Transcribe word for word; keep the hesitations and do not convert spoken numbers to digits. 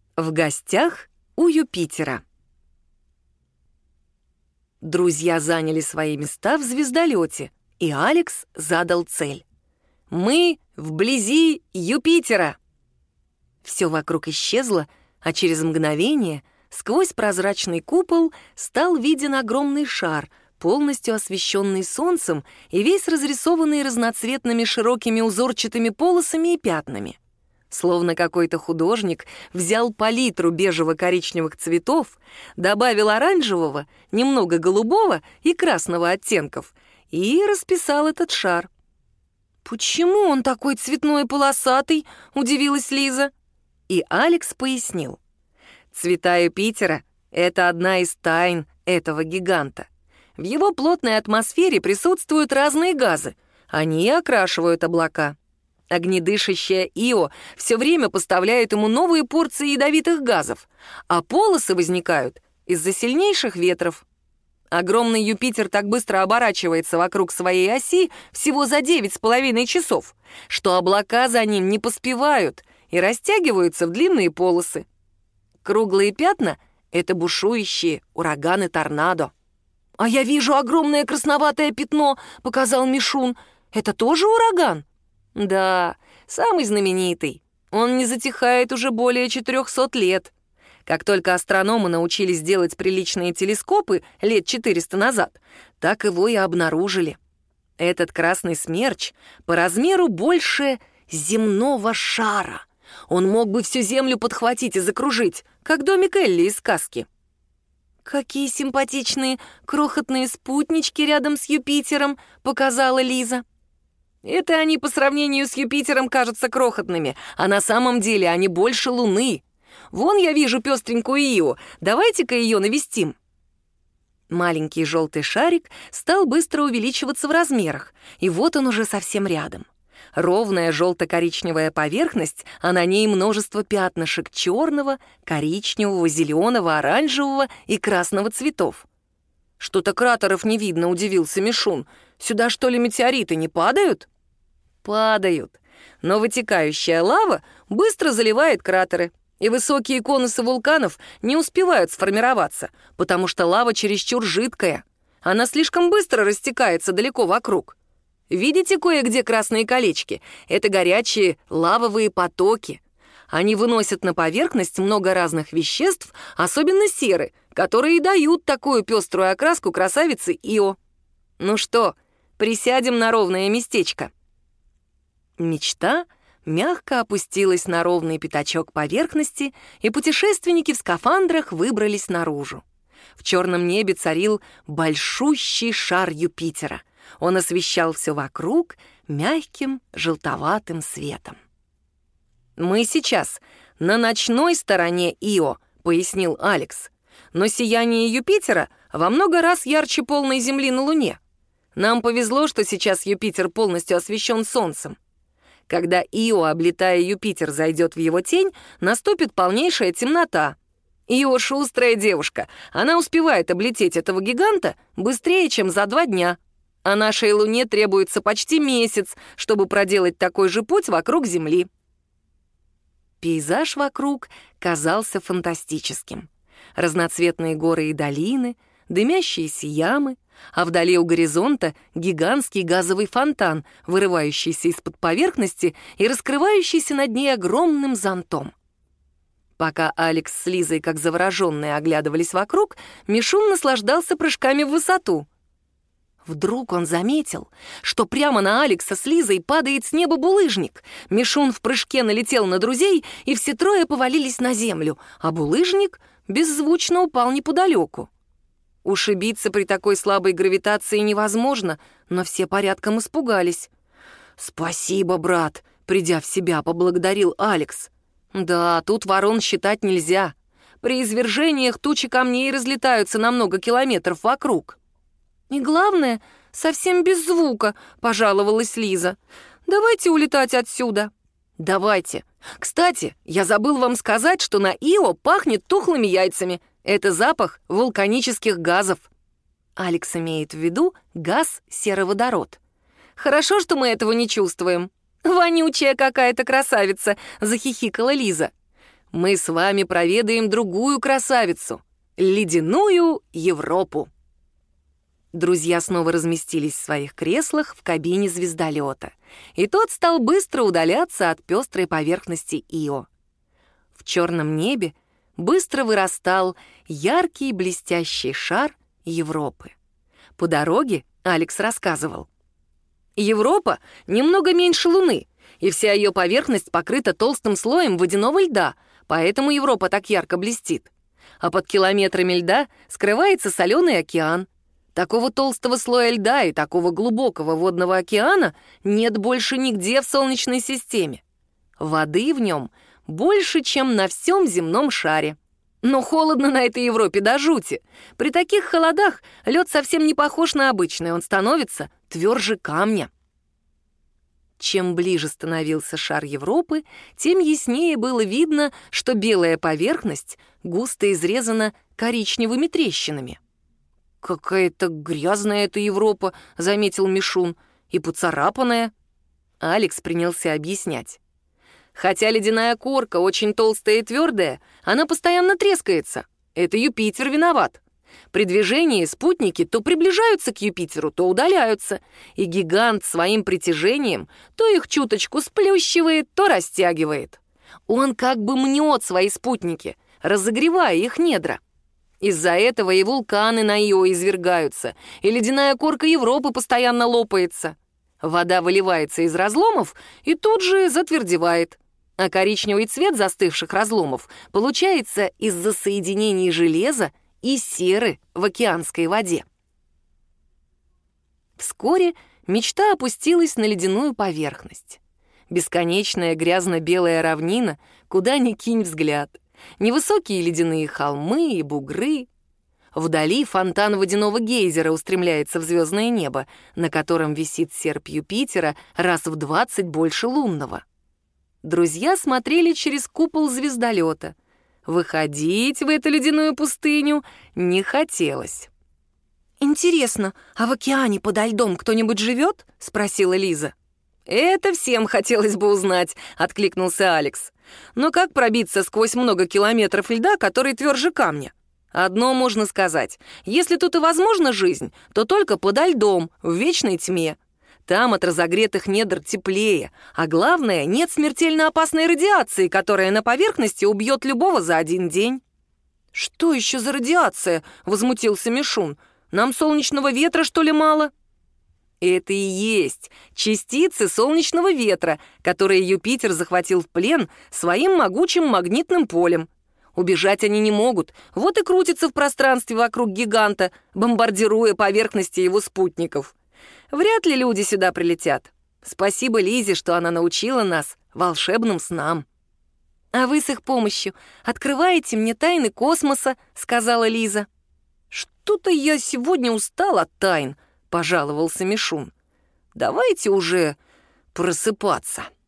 В гостях у Юпитера. Друзья заняли свои места в звездолете, и Алекс задал цель. «Мы вблизи Юпитера!» Все вокруг исчезло, а через мгновение сквозь прозрачный купол стал виден огромный шар, полностью освещенный солнцем и весь разрисованный разноцветными широкими узорчатыми полосами и пятнами. Словно какой-то художник взял палитру бежево-коричневых цветов, добавил оранжевого, немного голубого и красного оттенков и расписал этот шар. «Почему он такой цветной и полосатый?» — удивилась Лиза. И Алекс пояснил. Цвета Юпитера — это одна из тайн этого гиганта. В его плотной атмосфере присутствуют разные газы. Они окрашивают облака. Огнедышащая Ио все время поставляет ему новые порции ядовитых газов, а полосы возникают из-за сильнейших ветров. Огромный Юпитер так быстро оборачивается вокруг своей оси всего за девять с половиной часов, что облака за ним не поспевают и растягиваются в длинные полосы. Круглые пятна — это бушующие ураганы-торнадо. «А я вижу огромное красноватое пятно», — показал Мишун. «Это тоже ураган?» «Да, самый знаменитый. Он не затихает уже более четырехсот лет. Как только астрономы научились делать приличные телескопы лет четыреста назад, так его и обнаружили. Этот красный смерч по размеру больше земного шара. Он мог бы всю Землю подхватить и закружить, как домик Элли из сказки». «Какие симпатичные крохотные спутнички рядом с Юпитером», — показала Лиза. «Это они по сравнению с Юпитером кажутся крохотными, а на самом деле они больше Луны. Вон я вижу пестренькую Ио, давайте-ка ее навестим». Маленький желтый шарик стал быстро увеличиваться в размерах, и вот он уже совсем рядом. Ровная желто-коричневая поверхность, а на ней множество пятнышек черного, коричневого, зеленого, оранжевого и красного цветов. «Что-то кратеров не видно», — удивился Мишун. «Сюда, что ли, метеориты не падают?» «Падают, но вытекающая лава быстро заливает кратеры, и высокие конусы вулканов не успевают сформироваться, потому что лава чересчур жидкая. Она слишком быстро растекается далеко вокруг. Видите кое-где красные колечки? Это горячие лавовые потоки. Они выносят на поверхность много разных веществ, особенно серы, которые и дают такую пеструю окраску красавицы Ио. Ну что, присядем на ровное местечко?» Мечта мягко опустилась на ровный пятачок поверхности, и путешественники в скафандрах выбрались наружу. В черном небе царил большущий шар Юпитера. Он освещал все вокруг мягким желтоватым светом. «Мы сейчас на ночной стороне Ио», — пояснил Алекс. «Но сияние Юпитера во много раз ярче полной Земли на Луне. Нам повезло, что сейчас Юпитер полностью освещен Солнцем. Когда Ио, облетая Юпитер, зайдет в его тень, наступит полнейшая темнота. Ио шустрая девушка, она успевает облететь этого гиганта быстрее, чем за два дня. А нашей Луне требуется почти месяц, чтобы проделать такой же путь вокруг Земли». Пейзаж вокруг казался фантастическим. Разноцветные горы и долины, дымящиеся ямы, а вдали у горизонта гигантский газовый фонтан, вырывающийся из-под поверхности и раскрывающийся над ней огромным зонтом. Пока Алекс с Лизой, как завороженные, оглядывались вокруг, Мишун наслаждался прыжками в высоту. Вдруг он заметил, что прямо на Алекса с Лизой падает с неба булыжник. Мишун в прыжке налетел на друзей, и все трое повалились на землю, а булыжник беззвучно упал неподалеку. Ушибиться при такой слабой гравитации невозможно, но все порядком испугались. «Спасибо, брат», — придя в себя, поблагодарил Алекс. «Да, тут ворон считать нельзя. При извержениях тучи камней разлетаются на много километров вокруг». «И главное, совсем без звука», — пожаловалась Лиза. «Давайте улетать отсюда». «Давайте. Кстати, я забыл вам сказать, что на Ио пахнет тухлыми яйцами. Это запах вулканических газов». Алекс имеет в виду газ сероводород. «Хорошо, что мы этого не чувствуем». «Вонючая какая-то красавица», — захихикала Лиза. мы с вами проведаем другую красавицу — ледяную Европу. Друзья снова разместились в своих креслах в кабине звездолета, и тот стал быстро удаляться от пестрой поверхности Ио. В черном небе быстро вырастал яркий блестящий шар Европы. По дороге Алекс рассказывал. Европа немного меньше Луны, и вся ее поверхность покрыта толстым слоем водяного льда, поэтому Европа так ярко блестит. А под километрами льда скрывается соленый океан. Такого толстого слоя льда и такого глубокого водного океана нет больше нигде в Солнечной системе. Воды в нем больше, чем на всем земном шаре. Но холодно на этой Европе до жути. При таких холодах лед совсем не похож на обычный, он становится тверже камня. Чем ближе становился шар Европы, тем яснее было видно, что белая поверхность густо изрезана коричневыми трещинами. «Какая-то грязная эта Европа», — заметил Мишун, — «и поцарапанная». Алекс принялся объяснять. «Хотя ледяная корка очень толстая и твердая, она постоянно трескается. Это Юпитер виноват. При движении спутники то приближаются к Юпитеру, то удаляются, и гигант своим притяжением то их чуточку сплющивает, то растягивает. Он как бы мнет свои спутники, разогревая их недра. Из-за этого и вулканы на Ио извергаются, и ледяная корка Европы постоянно лопается. Вода выливается из разломов и тут же затвердевает. А коричневый цвет застывших разломов получается из-за соединений железа и серы в океанской воде. Вскоре мечта опустилась на ледяную поверхность. Бесконечная грязно-белая равнина, куда ни кинь взгляд. Невысокие ледяные холмы и бугры. Вдали фонтан водяного гейзера устремляется в звездное небо, на котором висит серп Юпитера раз в двадцать больше лунного. Друзья смотрели через купол звездолета. Выходить в эту ледяную пустыню не хотелось. «Интересно, а в океане подо льдом кто-нибудь живет?» — спросила Лиза. «Это всем хотелось бы узнать», — откликнулся Алекс. «Но как пробиться сквозь много километров льда, который тверже камня? Одно можно сказать. Если тут и возможна жизнь, то только подо льдом, в вечной тьме. Там от разогретых недр теплее, а главное, нет смертельно опасной радиации, которая на поверхности убьет любого за один день». «Что еще за радиация?» — возмутился Мишун. «Нам солнечного ветра, что ли, мало?» Это и есть частицы солнечного ветра, которые Юпитер захватил в плен своим могучим магнитным полем. Убежать они не могут, вот и крутятся в пространстве вокруг гиганта, бомбардируя поверхности его спутников. Вряд ли люди сюда прилетят. Спасибо Лизе, что она научила нас волшебным снам. «А вы с их помощью открываете мне тайны космоса», — сказала Лиза. «Что-то я сегодня устал от тайн», — пожаловался Мишун. «Давайте уже просыпаться».